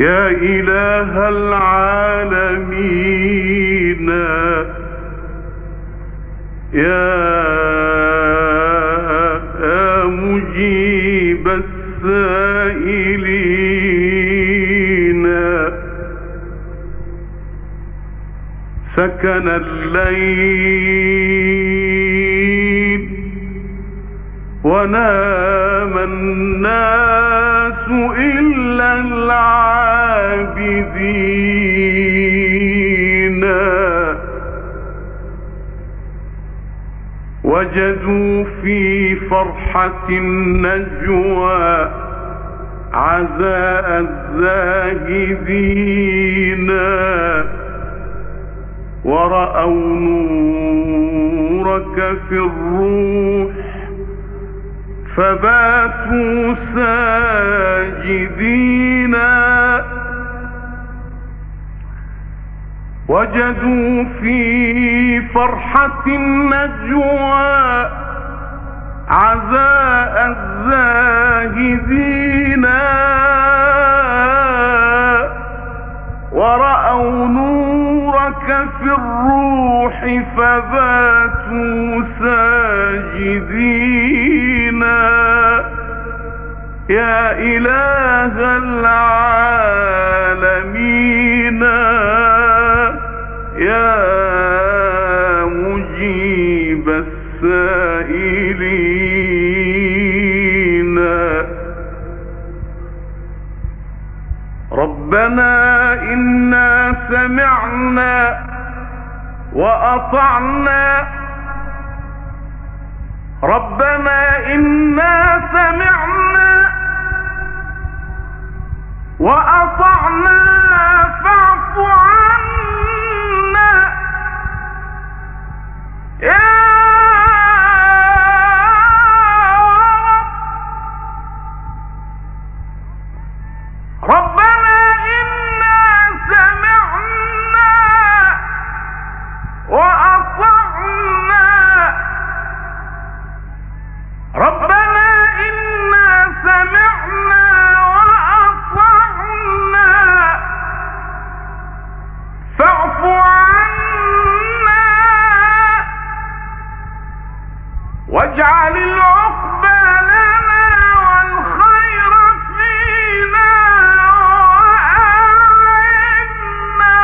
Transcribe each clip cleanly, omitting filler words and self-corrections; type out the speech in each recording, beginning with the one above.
يا إله العالمين يا مجيب السائلين سكن الليل ونام الناس إلا العابدين وجدوا في فرحة النجوى عزاء الزاهدين ورأوا نورك في الروح فباتوا ساجدين وجدوا في فرحة النجوى عزاء الزاهدين ورأوا نورك في الروح فباتوا ساجدين يا إله العالمين يا مجيب السائلين ربنا إنا سمعنا وأطعنا ربنا إنا سمعنا وأطعنا فاعف عنا يا ربنا إنا سمعنا وأطعنا ربنا إنا سمعنا وأطعنا فاعف عنا واجعل العقبى لنا والخير فينا وأعنا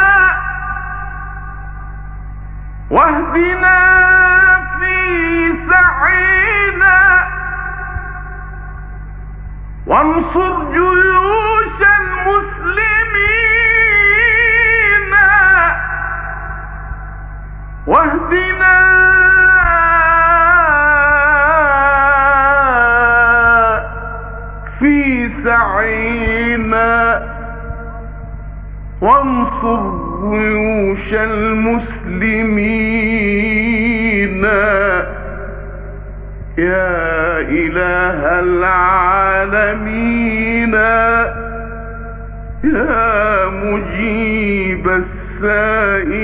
واهدنا في سعينا وانصر جيوش المسلمين واهدنا في سعينا وانصر جيوش المسلمين يا إله العالمين يا مجيب السائلين